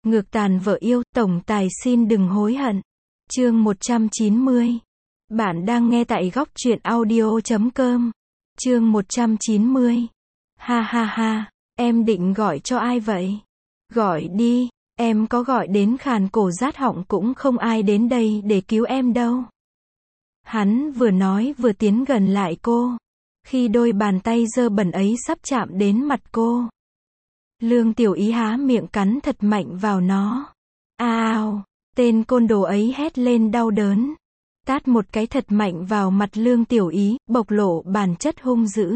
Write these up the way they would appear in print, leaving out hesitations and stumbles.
Ngược tàn vợ yêu, tổng tài xin đừng hối hận. Chương 190. Bạn đang nghe tại góc truyện audio.com. Chương 190. Ha ha ha, em định gọi cho ai vậy? Gọi đi, em có gọi đến khàn cổ rát họng cũng không ai đến đây để cứu em đâu. Hắn vừa nói vừa tiến gần lại cô. Khi đôi bàn tay dơ bẩn ấy sắp chạm đến mặt cô, Lương Tiểu Ý há miệng cắn thật mạnh vào nó. Ào, tên côn đồ ấy hét lên đau đớn. Tát một cái thật mạnh vào mặt Lương Tiểu Ý, bộc lộ bản chất hung dữ.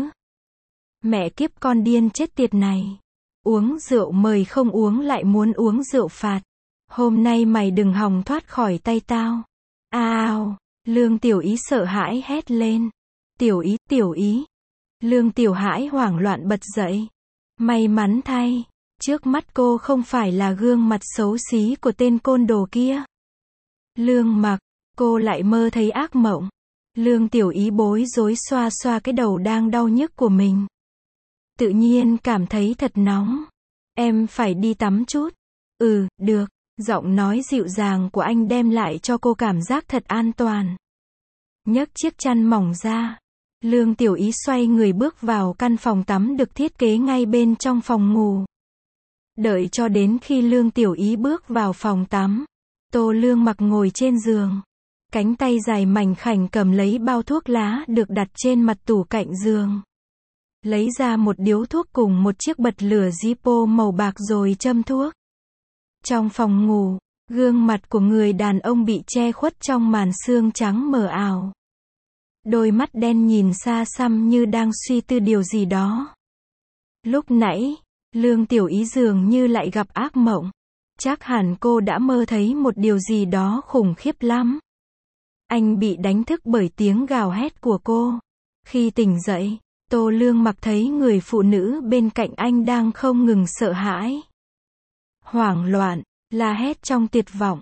Mẹ kiếp con điên chết tiệt này. Uống rượu mời không uống lại muốn uống rượu phạt. Hôm nay mày đừng hòng thoát khỏi tay tao. Ào, Lương Tiểu Ý sợ hãi hét lên. Tiểu Ý, Tiểu Ý. Lương Tiểu Hãi hoảng loạn bật dậy. May mắn thay, trước mắt cô không phải là gương mặt xấu xí của tên côn đồ kia. Lương Mặc, cô lại mơ thấy ác mộng. Lương Tiểu Ý bối rối xoa xoa cái đầu đang đau nhức của mình. Tự nhiên cảm thấy thật nóng. Em phải đi tắm chút. Ừ, được. Giọng nói dịu dàng của anh đem lại cho cô cảm giác thật an toàn. Nhấc chiếc chăn mỏng ra, Lương Tiểu Ý xoay người bước vào căn phòng tắm được thiết kế ngay bên trong phòng ngủ. Đợi cho đến khi Lương Tiểu Ý bước vào phòng tắm, Tô Lương Mặc ngồi trên giường. Cánh tay dài mảnh khảnh cầm lấy bao thuốc lá được đặt trên mặt tủ cạnh giường. Lấy ra một điếu thuốc cùng một chiếc bật lửa Zippo màu bạc rồi châm thuốc. Trong phòng ngủ, gương mặt của người đàn ông bị che khuất trong màn sương trắng mờ ảo. Đôi mắt đen nhìn xa xăm như đang suy tư điều gì đó. Lúc nãy, Lương Tiểu Ý dường như lại gặp ác mộng. Chắc hẳn cô đã mơ thấy một điều gì đó khủng khiếp lắm. Anh bị đánh thức bởi tiếng gào hét của cô. Khi tỉnh dậy, Tô Lương Mặc thấy người phụ nữ bên cạnh anh đang không ngừng sợ hãi. Hoảng loạn, la hét trong tuyệt vọng.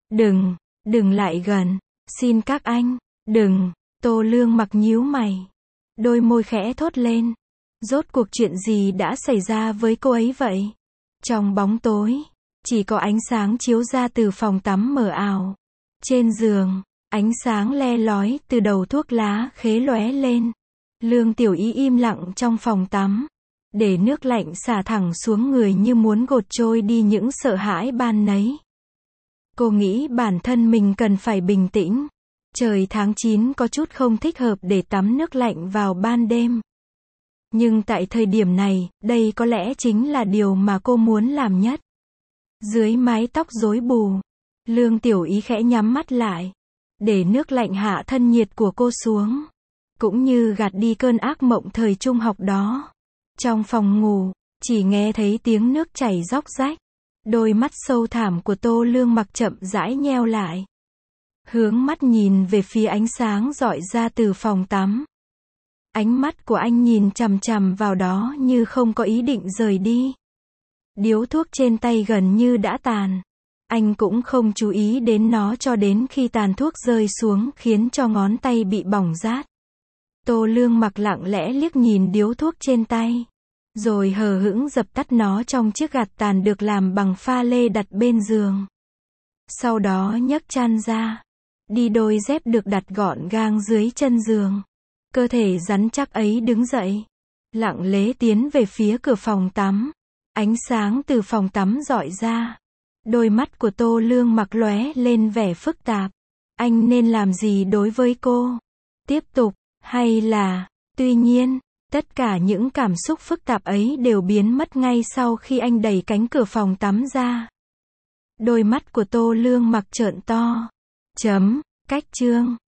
Đừng lại gần. Xin các anh, đừng. Tô Lương Mặc nhíu mày. Đôi môi khẽ thốt lên. Rốt cuộc chuyện gì đã xảy ra với cô ấy vậy? Trong bóng tối, chỉ có ánh sáng chiếu ra từ phòng tắm mờ ảo. Trên giường, ánh sáng le lói từ đầu thuốc lá khế lóe lên. Lương Tiểu Ý im lặng trong phòng tắm, để nước lạnh xả thẳng xuống người như muốn gột trôi đi những sợ hãi ban nấy. Cô nghĩ bản thân mình cần phải bình tĩnh. Trời tháng 9 có chút không thích hợp để tắm nước lạnh vào ban đêm. Nhưng tại thời điểm này, đây có lẽ chính là điều mà cô muốn làm nhất. Dưới mái tóc rối bù, Lương Tiểu Ý khẽ nhắm mắt lại, để nước lạnh hạ thân nhiệt của cô xuống, cũng như gạt đi cơn ác mộng thời trung học đó. Trong phòng ngủ, chỉ nghe thấy tiếng nước chảy róc rách. Đôi mắt sâu thẳm của Tô Lương Mặc chậm rãi nheo lại. Hướng mắt nhìn về phía ánh sáng rọi ra từ phòng tắm. Ánh mắt của anh nhìn chằm chằm vào đó như không có ý định rời đi. Điếu thuốc trên tay gần như đã tàn. Anh cũng không chú ý đến nó cho đến khi tàn thuốc rơi xuống khiến cho ngón tay bị bỏng rát. Tô Lương Mặc lặng lẽ liếc nhìn điếu thuốc trên tay, rồi hờ hững dập tắt nó trong chiếc gạt tàn được làm bằng pha lê đặt bên giường. Sau đó nhấc chăn ra, đi đôi dép được đặt gọn gàng dưới chân giường. Cơ thể rắn chắc ấy đứng dậy, lặng lẽ tiến về phía cửa phòng tắm. Ánh sáng từ phòng tắm rọi ra. Đôi mắt của Tô Lương Mặc lóe lên vẻ phức tạp. Anh nên làm gì đối với cô? Tiếp tục, hay là... Tuy nhiên, tất cả những cảm xúc phức tạp ấy đều biến mất ngay sau khi anh đẩy cánh cửa phòng tắm ra. Đôi mắt của Tô Lương Mặc trợn to. Cách chương